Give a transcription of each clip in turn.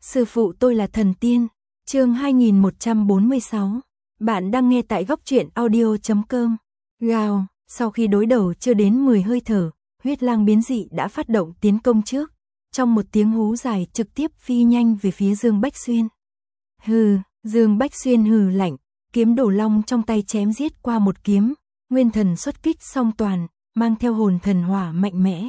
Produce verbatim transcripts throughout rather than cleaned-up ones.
Sư phụ tôi là thần tiên. Chương hai nghìn một trăm bốn mươi sáu. Bạn đang nghe tại góc truyện audio chấm com. Gào, sau khi đối đầu chưa đến mười hơi thở, huyết lang biến dị đã phát động tiến công trước. Trong một tiếng hú dài trực tiếp phi nhanh về phía Dương Bách Xuyên. Hừ, Dương Bách Xuyên hừ lạnh, kiếm đổ long trong tay chém giết qua một kiếm, nguyên thần xuất kích song toàn, mang theo hồn thần hỏa mạnh mẽ.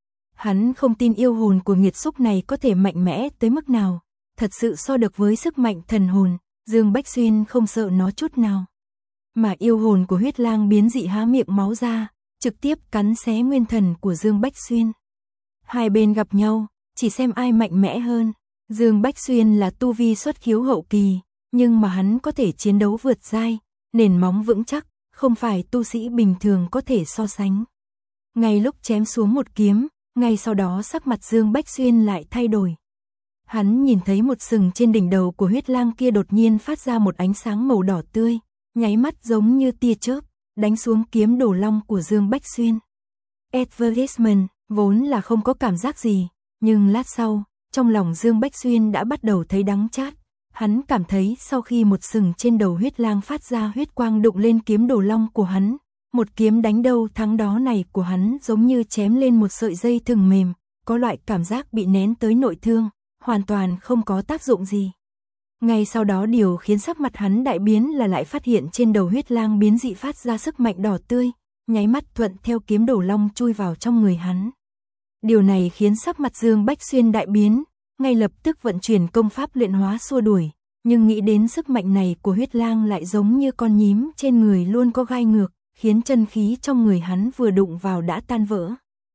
Hắn không tin yêu hồn của nghiệt xúc này có thể mạnh mẽ tới mức nào, thật sự so được với sức mạnh thần hồn, Dương Bách Xuyên không sợ nó chút nào. Mà yêu hồn của huyết lang biến dị há miệng máu ra, trực tiếp cắn xé nguyên thần của Dương Bách Xuyên. Hai bên gặp nhau, chỉ xem ai mạnh mẽ hơn. Dương Bách Xuyên là tu vi xuất khiếu hậu kỳ, nhưng mà hắn có thể chiến đấu vượt giai, nền móng vững chắc, không phải tu sĩ bình thường có thể so sánh. Ngay lúc chém xuống một kiếm, ngay sau đó sắc mặt Dương Bách Xuyên lại thay đổi. Hắn nhìn thấy một sừng trên đỉnh đầu của huyết lang kia đột nhiên phát ra một ánh sáng màu đỏ tươi, nháy mắt giống như tia chớp, đánh xuống kiếm đổ long của Dương Bách Xuyên. Advertisement vốn là không có cảm giác gì, nhưng lát sau, trong lòng Dương Bách Xuyên đã bắt đầu thấy đắng chát. Hắn cảm thấy sau khi một sừng trên đầu huyết lang phát ra huyết quang đụng lên kiếm đổ long của hắn, một kiếm đánh đâu thắng đó này của hắn giống như chém lên một sợi dây thừng mềm, có loại cảm giác bị nén tới nội thương, hoàn toàn không có tác dụng gì. Ngay sau đó điều khiến sắc mặt hắn đại biến là lại phát hiện trên đầu huyết lang biến dị phát ra sức mạnh đỏ tươi, nháy mắt thuận theo kiếm đổ long chui vào trong người hắn. Điều này khiến sắc mặt Dương Bách Xuyên đại biến, ngay lập tức vận chuyển công pháp luyện hóa xua đuổi, nhưng nghĩ đến sức mạnh này của huyết lang lại giống như con nhím trên người luôn có gai ngược, khiến chân khí trong người hắn vừa đụng vào đã tan vỡ.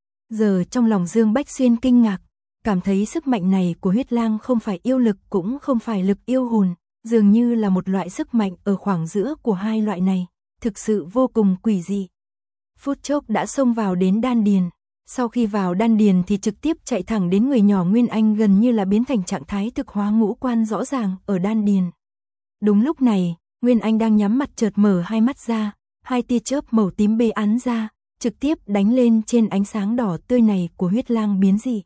Giờ trong lòng Dương Bách Xuyên kinh ngạc, cảm thấy sức mạnh này của huyết lang không phải yêu lực cũng không phải lực yêu hồn, dường như là một loại sức mạnh ở khoảng giữa của hai loại này, thực sự vô cùng quỷ dị. Phút chốc đã xông vào đến đan điền, sau khi vào đan điền thì trực tiếp chạy thẳng đến người nhỏ Nguyên Anh, gần như là biến thành trạng thái thực hóa ngũ quan rõ ràng ở đan điền. Đúng lúc này, Nguyên Anh đang nhắm mặt chợt mở hai mắt ra, hai tia chớp màu tím bê án ra, trực tiếp đánh lên trên ánh sáng đỏ tươi này của huyết lang biến dị.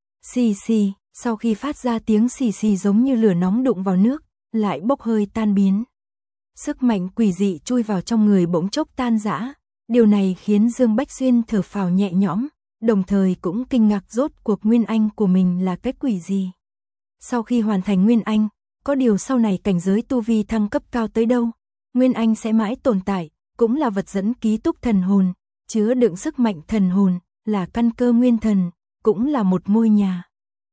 Xì xì, sau khi phát ra tiếng xì xì giống như lửa nóng đụng vào nước, lại bốc hơi tan biến. Sức mạnh quỷ dị chui vào trong người bỗng chốc tan rã, điều này khiến Dương Bách Xuyên thở phào nhẹ nhõm, đồng thời cũng kinh ngạc rốt cuộc Nguyên Anh của mình là cái quỷ gì. Sau khi hoàn thành Nguyên Anh, có điều sau này cảnh giới tu vi thăng cấp cao tới đâu, Nguyên Anh sẽ mãi tồn tại, cũng là vật dẫn ký túc thần hồn, chứa đựng sức mạnh thần hồn, là căn cơ nguyên thần, cũng là một ngôi nhà.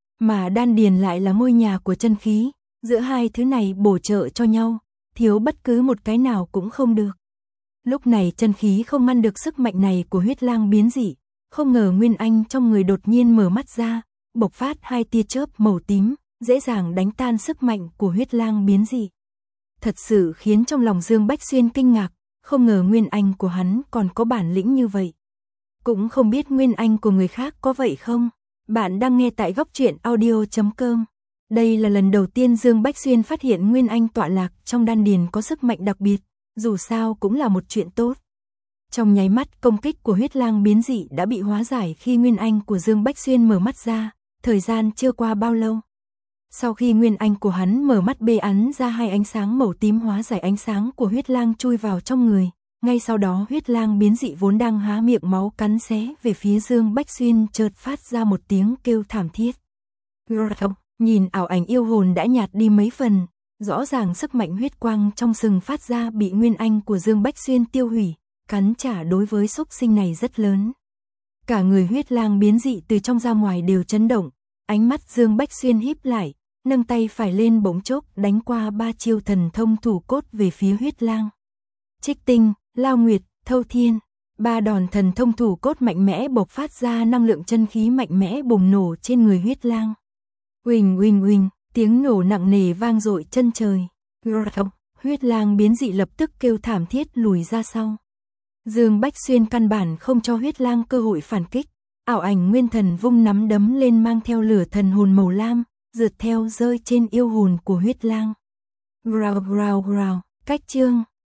Mà đan điền lại là ngôi nhà của chân khí, giữa hai thứ này bổ trợ cho nhau, thiếu bất cứ một cái nào cũng không được. Lúc này chân khí không ngăn được sức mạnh này của huyết lang biến dị, không ngờ Nguyên Anh trong người đột nhiên mở mắt ra, bộc phát hai tia chớp màu tím, dễ dàng đánh tan sức mạnh của huyết lang biến dị. Thật sự khiến trong lòng Dương Bách Xuyên kinh ngạc, không ngờ Nguyên Anh của hắn còn có bản lĩnh như vậy. Cũng không biết Nguyên Anh của người khác có vậy không? Bạn đang nghe tại góc truyện audio chấm com. Đây là lần đầu tiên Dương Bách Xuyên phát hiện Nguyên Anh tọa lạc trong đan điền có sức mạnh đặc biệt, dù sao cũng là một chuyện tốt. Trong nháy mắt công kích của huyết lang biến dị đã bị hóa giải khi Nguyên Anh của Dương Bách Xuyên mở mắt ra, thời gian chưa qua bao lâu. Sau khi Nguyên Anh của hắn mở mắt bê án ra hai ánh sáng màu tím hóa giải ánh sáng của huyết lang chui vào trong người, ngay sau đó huyết lang biến dị vốn đang há miệng máu cắn xé về phía Dương Bách Xuyên chợt phát ra một tiếng kêu thảm thiết. Nhìn ảo ảnh yêu hồn đã nhạt đi mấy phần, rõ ràng sức mạnh huyết quang trong sừng phát ra bị Nguyên Anh của Dương Bách Xuyên tiêu hủy, cắn trả đối với xúc sinh này rất lớn. Cả người huyết lang biến dị từ trong ra ngoài đều chấn động, ánh mắt Dương Bách Xuyên híp lại, nâng tay phải lên bỗng chốc đánh qua ba chiêu thần thông thủ cốt về phía huyết lang. Trích tinh, lao nguyệt, thâu thiên, ba đòn thần thông thủ cốt mạnh mẽ bộc phát ra năng lượng chân khí mạnh mẽ bùng nổ trên người huyết lang. Uỳnh uỳnh uỳnh, tiếng nổ nặng nề vang dội chân trời. Huyết lang biến dị lập tức kêu thảm thiết lùi ra sau. Dương Bách Xuyên căn bản không cho huyết lang cơ hội phản kích, ảo ảnh nguyên thần vung nắm đấm lên mang theo lửa thần hồn màu lam, rượt theo rơi trên yêu hồn của huyết lang. Growl growl growl, cách chương.